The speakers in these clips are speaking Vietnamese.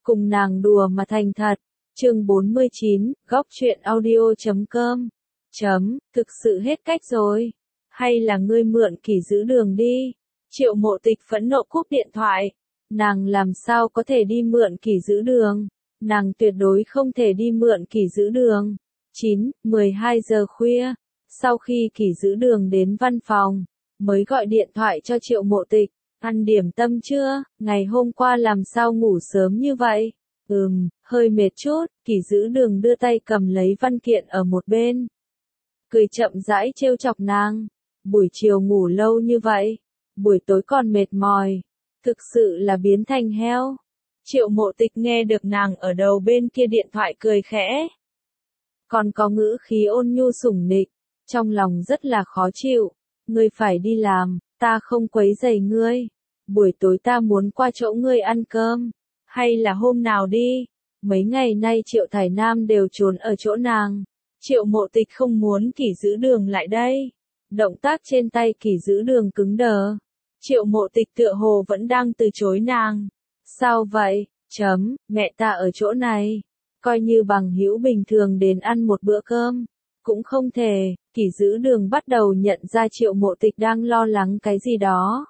cùng nàng đùa mà thành thật. Chương 49, góc truyện audio.com. Thực sự hết cách rồi. Hay là ngươi mượn Kỷ Giữ Đường đi. Triệu Mộ Tịch phẫn nộ cúp điện thoại. Nàng làm sao có thể đi mượn Kỷ Giữ Đường. Nàng tuyệt đối không thể đi mượn Kỷ Giữ Đường. 12 giờ khuya. Sau khi Kỷ Giữ Đường đến văn phòng, mới gọi điện thoại cho Triệu Mộ Tịch. Ăn điểm tâm chưa? Ngày hôm qua làm sao ngủ sớm như vậy? Hơi mệt chút. Kỷ Giữ Đường đưa tay cầm lấy văn kiện ở một bên. Cười chậm rãi trêu chọc nàng. Buổi chiều ngủ lâu như vậy, buổi tối còn mệt mỏi, thực sự là biến thành heo. Triệu Mộ Tịch nghe được nàng ở đầu bên kia điện thoại cười khẽ. Còn có ngữ khí ôn nhu sủng nịch, trong lòng rất là khó chịu. Ngươi phải đi làm, ta không quấy rầy ngươi. Buổi tối ta muốn qua chỗ ngươi ăn cơm, hay là hôm nào đi. Mấy ngày nay Triệu Thải Nam đều trốn ở chỗ nàng. Triệu Mộ Tịch không muốn Kỷ Giữ Đường lại đây. Động tác trên tay Kỷ Giữ Đường cứng đờ. Triệu Mộ Tịch tựa hồ vẫn đang từ chối nàng. Sao vậy? Mẹ ta ở chỗ này. Coi như bằng hữu bình thường đến ăn một bữa cơm. Cũng không thể. Kỷ Giữ Đường bắt đầu nhận ra Triệu Mộ Tịch đang lo lắng cái gì đó.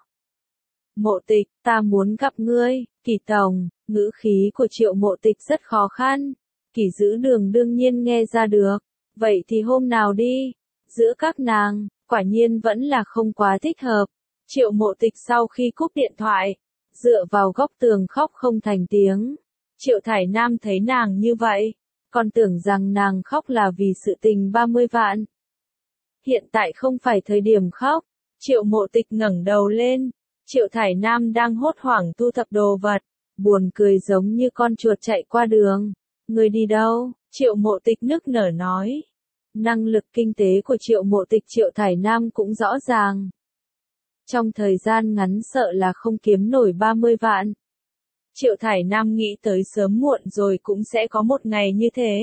Mộ Tịch, ta muốn gặp ngươi. Kỷ tổng. Ngữ khí của Triệu Mộ Tịch rất khó khăn. Kỷ Giữ Đường đương nhiên nghe ra được. Vậy thì hôm nào đi? Giữa các nàng, quả nhiên vẫn là không quá thích hợp. Triệu Mộ Tịch sau khi cúp điện thoại, dựa vào góc tường khóc không thành tiếng. Triệu Thải Nam thấy nàng như vậy, còn tưởng rằng nàng khóc là vì sự tình 30 vạn. Hiện tại không phải thời điểm khóc. Triệu Mộ Tịch ngẩng đầu lên. Triệu Thải Nam đang hốt hoảng thu thập đồ vật, buồn cười giống như con chuột chạy qua đường. Người đi đâu? Triệu Mộ Tịch nức nở nói. Năng lực kinh tế của Triệu Mộ Tịch Triệu Thải Nam cũng rõ ràng. Trong thời gian ngắn sợ là không kiếm nổi 30 vạn. Triệu Thải Nam nghĩ tới sớm muộn rồi cũng sẽ có một ngày như thế.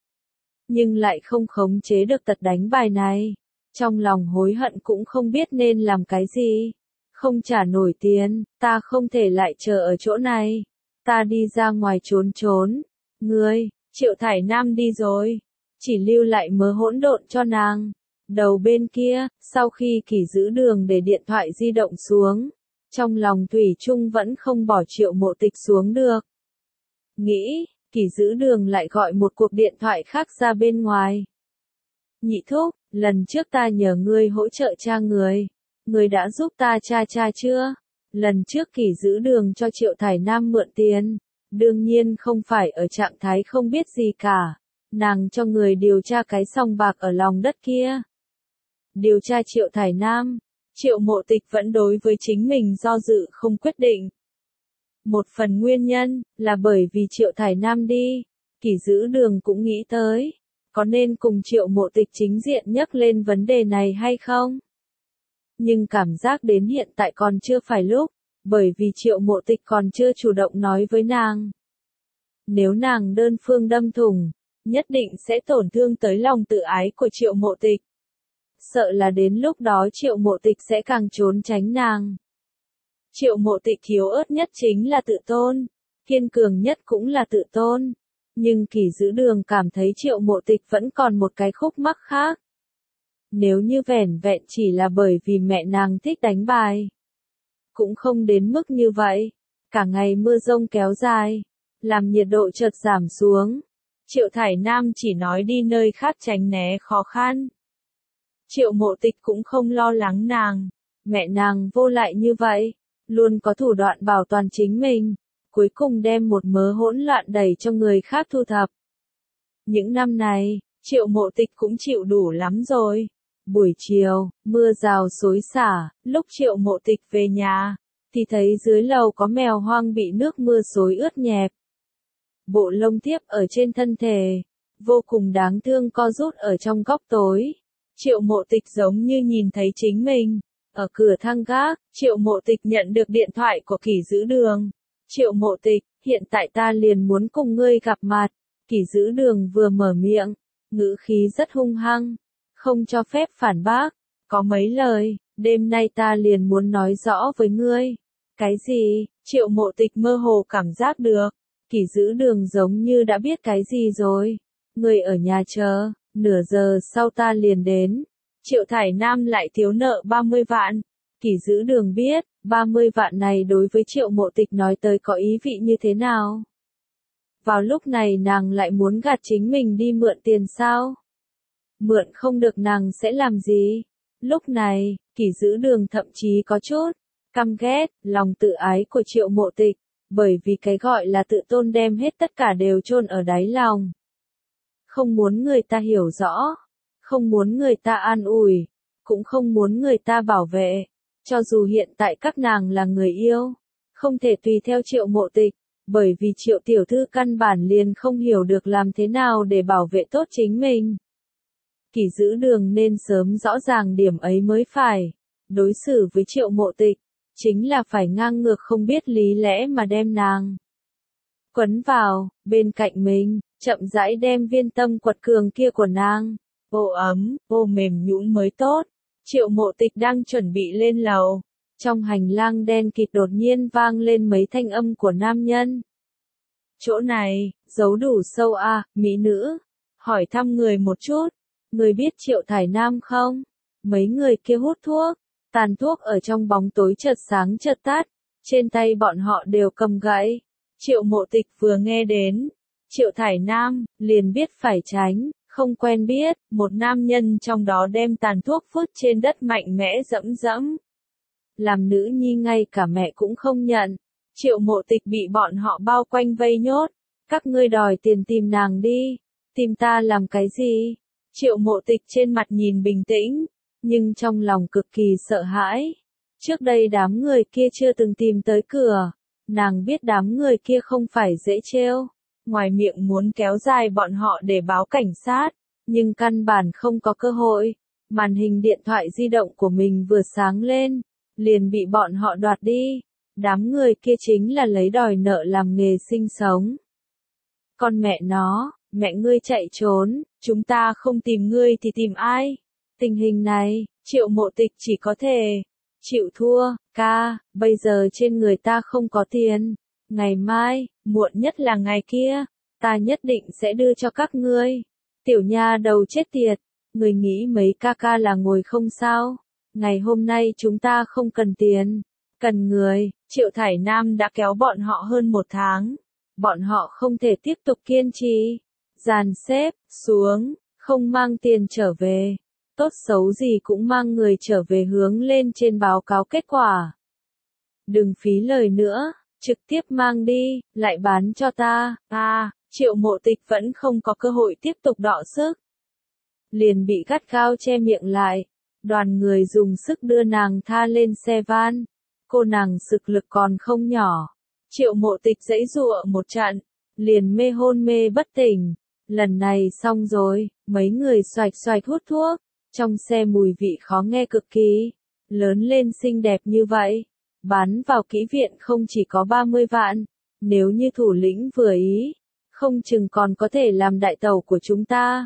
Nhưng lại không khống chế được tật đánh bài này. Trong lòng hối hận cũng không biết nên làm cái gì. Không trả nổi tiền, ta không thể lại chờ ở chỗ này. Ta đi ra ngoài trốn trốn. Ngươi, Triệu Thải Nam đi rồi. Chỉ lưu lại mớ hỗn độn cho nàng. Đầu bên kia, sau khi Kỷ Giữ Đường để điện thoại di động xuống, trong lòng thủy chung vẫn không bỏ Triệu Mộ Tịch xuống được. Nghĩ, Kỷ Giữ Đường lại gọi một cuộc điện thoại khác ra bên ngoài. Nhị thúc, lần trước ta nhờ ngươi hỗ trợ cha người. Ngươi đã giúp ta cha chưa? Lần trước Kỷ Giữ Đường cho Triệu Thải Nam mượn tiền. Đương nhiên không phải ở trạng thái không biết gì cả. Nàng cho người điều tra cái sòng bạc ở lòng đất kia. Điều tra Triệu Thải Nam. Triệu Mộ Tịch vẫn đối với chính mình do dự không quyết định. Một phần nguyên nhân là bởi vì Triệu Thải Nam đi. Kỷ Giữ Đường cũng nghĩ tới. Có nên cùng Triệu Mộ Tịch chính diện nhắc lên vấn đề này hay không? Nhưng cảm giác đến hiện tại còn chưa phải lúc. Bởi vì Triệu Mộ Tịch còn chưa chủ động nói với nàng. Nếu nàng đơn phương đâm thủng, nhất định sẽ tổn thương tới lòng tự ái của Triệu Mộ Tịch. Sợ là đến lúc đó Triệu Mộ Tịch sẽ càng trốn tránh nàng. Triệu Mộ Tịch yếu ớt nhất chính là tự tôn, kiên cường nhất cũng là tự tôn. Nhưng Kỷ Giữ Đường cảm thấy Triệu Mộ Tịch vẫn còn một cái khúc mắc khác. Nếu như vẻn vẹn chỉ là bởi vì mẹ nàng thích đánh bài, cũng không đến mức như vậy. Cả ngày mưa rông kéo dài, làm nhiệt độ chợt giảm xuống. Triệu Thải Nam chỉ nói đi nơi khác tránh né khó khăn. Triệu Mộ Tịch cũng không lo lắng nàng. Mẹ nàng vô lại như vậy, luôn có thủ đoạn bảo toàn chính mình. Cuối cùng đem một mớ hỗn loạn đẩy cho người khác thu thập. Những năm này, Triệu Mộ Tịch cũng chịu đủ lắm rồi. Buổi chiều, mưa rào xối xả, lúc Triệu Mộ Tịch về nhà, thì thấy dưới lầu có mèo hoang bị nước mưa xối ướt nhẹp. Bộ lông tiếp ở trên thân thể, vô cùng đáng thương co rút ở trong góc tối. Triệu Mộ Tịch giống như nhìn thấy chính mình. Ở cửa thang gác, Triệu Mộ Tịch nhận được điện thoại của Kỷ Giữ Đường. Triệu Mộ Tịch, hiện tại ta liền muốn cùng ngươi gặp mặt. Kỷ Giữ Đường vừa mở miệng, ngữ khí rất hung hăng, không cho phép phản bác. Có mấy lời, đêm nay ta liền muốn nói rõ với ngươi. Cái gì? Triệu Mộ Tịch mơ hồ cảm giác được. Kỷ Dữ Đường giống như đã biết cái gì rồi. Người ở nhà chờ, nửa giờ sau ta liền đến. Triệu Thải Nam lại thiếu nợ 30 vạn. Kỷ Dữ Đường biết, 30 vạn này đối với Triệu Mộ Tịch nói tới có ý vị như thế nào. Vào lúc này nàng lại muốn gạt chính mình đi mượn tiền sao? Mượn không được nàng sẽ làm gì? Lúc này, Kỷ Dữ Đường thậm chí có chút căm ghét lòng tự ái của Triệu Mộ Tịch, bởi vì cái gọi là tự tôn đem hết tất cả đều chôn ở đáy lòng. Không muốn người ta hiểu rõ, không muốn người ta an ủi, cũng không muốn người ta bảo vệ. Cho dù hiện tại các nàng là người yêu, không thể tùy theo Triệu Mộ Tịch, bởi vì Triệu tiểu thư căn bản liền không hiểu được làm thế nào để bảo vệ tốt chính mình. Kỷ Dữ Đường nên sớm rõ ràng điểm ấy mới phải. Đối xử với Triệu Mộ Tịch, chính là phải ngang ngược không biết lý lẽ mà đem nàng quấn vào, bên cạnh mình, chậm rãi đem viên tâm quật cường kia của nàng, ô ấm, ô mềm nhũn mới tốt. Triệu Mộ Tịch đang chuẩn bị lên lầu. Trong hành lang đen kịt đột nhiên vang lên mấy thanh âm của nam nhân. Chỗ này, giấu đủ sâu à, mỹ nữ. Hỏi thăm người một chút. Người biết Triệu Thải Nam không? Mấy người kia hút thuốc. Tàn thuốc ở trong bóng tối chợt sáng chợt tắt. Trên tay bọn họ đều cầm gậy. Triệu Mộ Tịch vừa nghe đến Triệu Thải Nam, liền biết phải tránh. Không quen biết, một nam nhân trong đó đem tàn thuốc vứt trên đất mạnh mẽ dẫm dẫm. Làm nữ nhi ngay cả mẹ cũng không nhận. Triệu Mộ Tịch bị bọn họ bao quanh vây nhốt. Các ngươi đòi tiền tìm nàng đi. Tìm ta làm cái gì? Triệu Mộ Tịch trên mặt nhìn bình tĩnh, nhưng trong lòng cực kỳ sợ hãi. Trước đây đám người kia chưa từng tìm tới cửa. Nàng biết đám người kia không phải dễ trêu. Ngoài miệng muốn kéo dài bọn họ để báo cảnh sát, nhưng căn bản không có cơ hội. Màn hình điện thoại di động của mình vừa sáng lên, liền bị bọn họ đoạt đi. Đám người kia chính là lấy đòi nợ làm nghề sinh sống. Con mẹ nó, mẹ ngươi chạy trốn, chúng ta không tìm ngươi thì tìm ai? Tình hình này, Triệu Mộ Tịch chỉ có thể chịu thua. Ca, bây giờ trên người ta không có tiền. Ngày mai, muộn nhất là ngày kia, ta nhất định sẽ đưa cho các ngươi. Tiểu nha đầu chết tiệt, người nghĩ mấy ca ca là ngồi không sao? Ngày hôm nay chúng ta không cần tiền, cần người. Triệu Thải Nam đã kéo bọn họ hơn 1 tháng. Bọn họ không thể tiếp tục kiên trì. Dàn xếp xuống, không mang tiền trở về. Tốt xấu gì cũng mang người trở về hướng lên trên báo cáo kết quả. Đừng phí lời nữa, trực tiếp mang đi, lại bán cho ta. Triệu Mộ Tịch vẫn không có cơ hội tiếp tục đọ sức. Liền bị gắt gao che miệng lại. Đoàn người dùng sức đưa nàng tha lên xe van. Cô nàng sực lực còn không nhỏ. Triệu Mộ Tịch giãy giụa một trận, liền mê hôn mê bất tỉnh. Lần này xong rồi, mấy người xoạch xoạch hút thuốc. Trong xe mùi vị khó nghe cực kỳ. Lớn lên xinh đẹp như vậy. Bán vào kỹ viện không chỉ có 30 vạn. Nếu như thủ lĩnh vừa ý, không chừng còn có thể làm đại tẩu của chúng ta.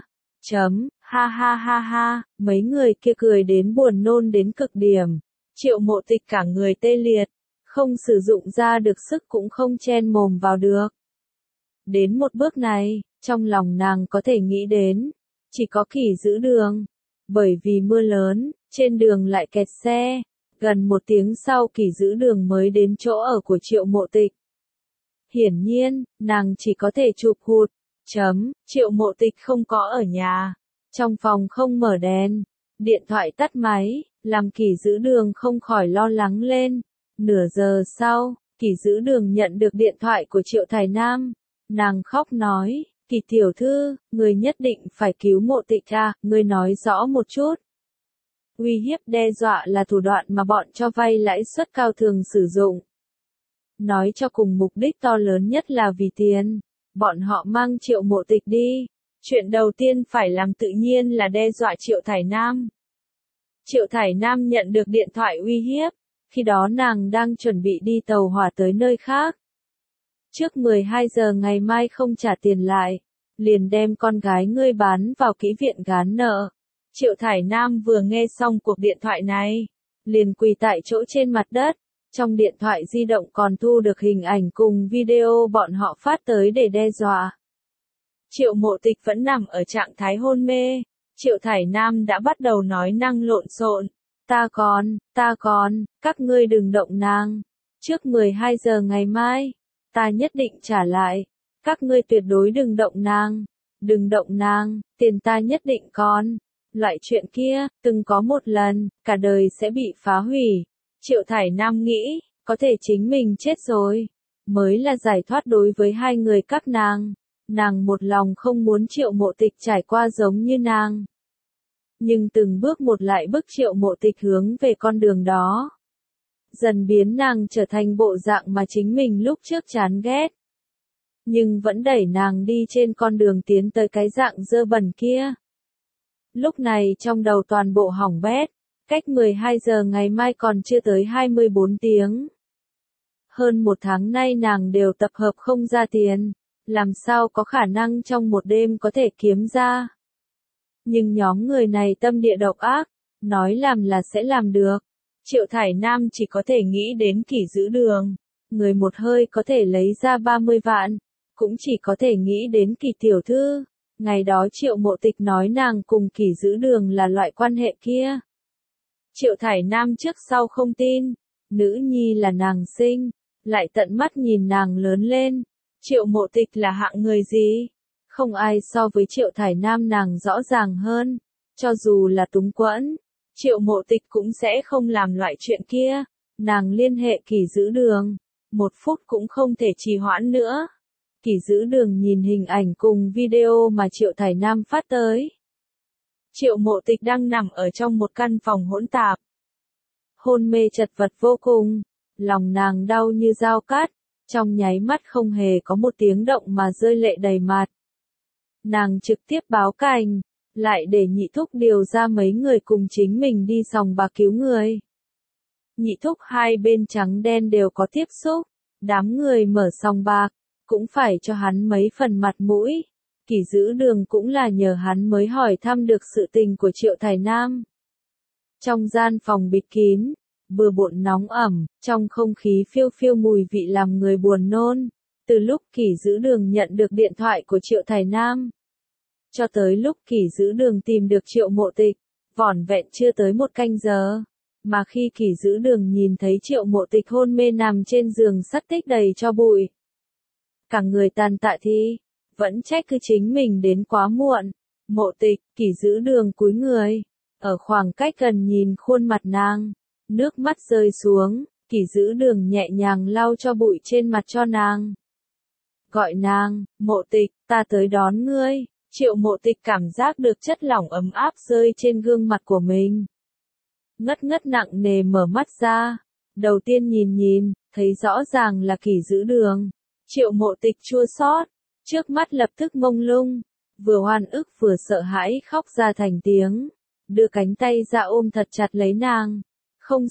Ha ha ha ha, mấy người kia cười đến buồn nôn đến cực điểm. Triệu Mộ Tịch cả người tê liệt, không sử dụng ra được sức cũng không chen mồm vào được. Đến một bước này, trong lòng nàng có thể nghĩ đến, chỉ có Kỷ Dữ Đường. Bởi vì mưa lớn, trên đường lại kẹt xe. Gần 1 tiếng sau Kỷ Dữ Đường mới đến chỗ ở của Triệu Mộ Tịch. Hiển nhiên, nàng chỉ có thể chụp hụt. Triệu Mộ Tịch không có ở nhà. Trong phòng không mở đèn. Điện thoại tắt máy, làm Kỷ Dữ Đường không khỏi lo lắng lên. Nửa giờ sau, Kỷ Dữ Đường nhận được điện thoại của Triệu Thải Nam. Nàng khóc nói, Kỷ tiểu thư, người nhất định phải cứu Mộ Tịch à, người nói rõ một chút. Uy hiếp đe dọa là thủ đoạn mà bọn cho vay lãi suất cao thường sử dụng. Nói cho cùng mục đích to lớn nhất là vì tiền. Bọn họ mang Triệu Mộ Tịch đi. Chuyện đầu tiên phải làm tự nhiên là đe dọa Triệu Thải Nam. Triệu Thải Nam nhận được điện thoại uy hiếp. Khi đó nàng đang chuẩn bị đi tàu hỏa tới nơi khác. Trước 12 giờ ngày mai không trả tiền lại, liền đem con gái ngươi bán vào kỹ viện gán nợ. Triệu Thải Nam vừa nghe xong cuộc điện thoại này, liền quỳ tại chỗ trên mặt đất, Trong điện thoại di động còn thu được hình ảnh cùng video bọn họ phát tới để đe dọa. Triệu Mộ Tịch vẫn nằm ở trạng thái hôn mê. Triệu Thải Nam đã bắt đầu nói năng lộn xộn. Ta còn, các ngươi đừng động nàng. Trước 12 giờ ngày mai, ta nhất định trả lại. Các ngươi tuyệt đối đừng động nàng. Đừng động nàng, tiền ta nhất định còn. Loại chuyện kia, từng có một lần, cả đời sẽ bị phá hủy. Triệu Thải Nam nghĩ, có thể chính mình chết rồi, mới là giải thoát đối với hai người các nàng. Nàng một lòng không muốn Triệu Mộ Tịch trải qua giống như nàng. Nhưng từng bước một lại bước Triệu Mộ Tịch hướng về con đường đó. Dần biến nàng trở thành bộ dạng mà chính mình lúc trước chán ghét. Nhưng vẫn đẩy nàng đi trên con đường tiến tới cái dạng dơ bẩn kia. Lúc này trong đầu toàn bộ hỏng bét, cách 12 giờ ngày mai còn chưa tới 24 tiếng. Hơn một tháng nay nàng đều tập hợp không ra tiền, làm sao có khả năng trong một đêm có thể kiếm ra. Nhưng nhóm người này tâm địa độc ác, nói làm là sẽ làm được. Triệu Thải Nam chỉ có thể nghĩ đến Kỷ Giữ Đường, người một hơi có thể lấy ra 30 vạn, cũng chỉ có thể nghĩ đến Kỷ tiểu thư. Ngày đó Triệu Mộ Tịch nói nàng cùng Kỷ Giữ Đường là loại quan hệ kia. Triệu Thải Nam trước sau không tin, nữ nhi là nàng sinh, lại tận mắt nhìn nàng lớn lên. Triệu Mộ Tịch là hạng người gì? Không ai so với Triệu Thải Nam nàng rõ ràng hơn. Cho dù là túng quẫn, Triệu Mộ Tịch cũng sẽ không làm loại chuyện kia. Nàng liên hệ Kỷ Giữ Đường, 1 phút cũng không thể trì hoãn nữa. Kỷ Giữ Đường nhìn hình ảnh cùng video mà Triệu Thải Nam phát tới. Triệu Mộ Tịch đang nằm ở trong một căn phòng hỗn tạp. Hôn mê chật vật vô cùng, lòng nàng đau như dao cắt, trong nháy mắt không hề có một tiếng động mà rơi lệ đầy mặt. Nàng trực tiếp báo cảnh, lại để Nhị Thúc điều ra mấy người cùng chính mình đi sòng bạc cứu người. Nhị Thúc hai bên trắng đen đều có tiếp xúc, đám người mở sòng bạc, cũng phải cho hắn mấy phần mặt mũi. Kỷ Giữ Đường cũng là nhờ hắn mới hỏi thăm được sự tình của Triệu Thải Nam. Trong gian phòng bịt kín, bừa bộn nóng ẩm, trong không khí phiêu phiêu mùi vị làm người buồn nôn. Từ lúc Kỷ Giữ Đường nhận được điện thoại của Triệu Thải Nam, cho tới lúc Kỷ Giữ Đường tìm được Triệu Mộ Tịch, vỏn vẹn chưa tới 1 canh giờ. Mà khi Kỷ Giữ Đường nhìn thấy Triệu Mộ Tịch hôn mê nằm trên giường sắt tích đầy tro bụi, cả người tàn tạ thì, vẫn trách cứ chính mình đến quá muộn. Mộ Tịch, Kỷ Giữ Đường cúi người, ở khoảng cách gần nhìn khuôn mặt nàng, nước mắt rơi xuống, Kỷ Giữ Đường nhẹ nhàng lau cho bụi trên mặt cho nàng. Gọi nàng, Mộ Tịch, ta tới đón ngươi. Triệu Mộ Tịch cảm giác được chất lỏng ấm áp rơi trên gương mặt của mình. Ngất ngất nặng nề mở mắt ra, đầu tiên nhìn, thấy rõ ràng là Kỷ Giữ Đường. Triệu Mộ Tịch chua xót, trước mắt lập tức mông lung, vừa oan ức vừa sợ hãi khóc ra thành tiếng, đưa cánh tay ra ôm thật chặt lấy nàng. Không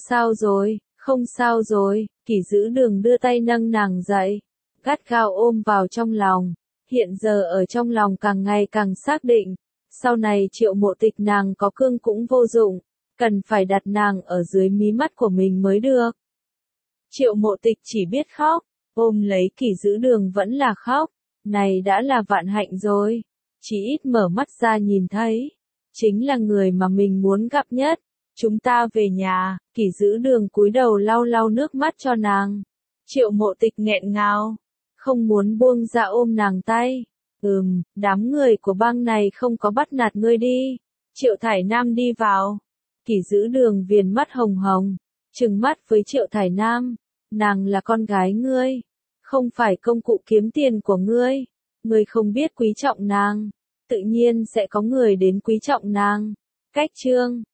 sao rồi, Kỷ Giữ Đường đưa tay nâng nàng dậy, gắt gao ôm vào trong lòng. Hiện giờ ở trong lòng càng ngày càng xác định, sau này Triệu Mộ Tịch nàng có cương cũng vô dụng, cần phải đặt nàng ở dưới mí mắt của mình mới được. Triệu Mộ Tịch chỉ biết khóc, ôm lấy Kỷ Giữ Đường vẫn là khóc, này đã là vạn hạnh rồi, chỉ ít mở mắt ra nhìn thấy, chính là người mà mình muốn gặp nhất. Chúng ta về nhà. Kỷ Giữ Đường cúi đầu lau lau nước mắt cho nàng. Triệu Mộ Tịch nghẹn ngào, không muốn buông ra ôm nàng tay. Đám người của bang này không có bắt nạt ngươi đi. Triệu Thải Nam đi vào. Kỷ Giữ Đường viền mắt hồng hồng, trừng mắt với Triệu Thải Nam. Nàng là con gái ngươi, không phải công cụ kiếm tiền của ngươi. Ngươi không biết quý trọng nàng, tự nhiên sẽ có người đến quý trọng nàng. Cách chương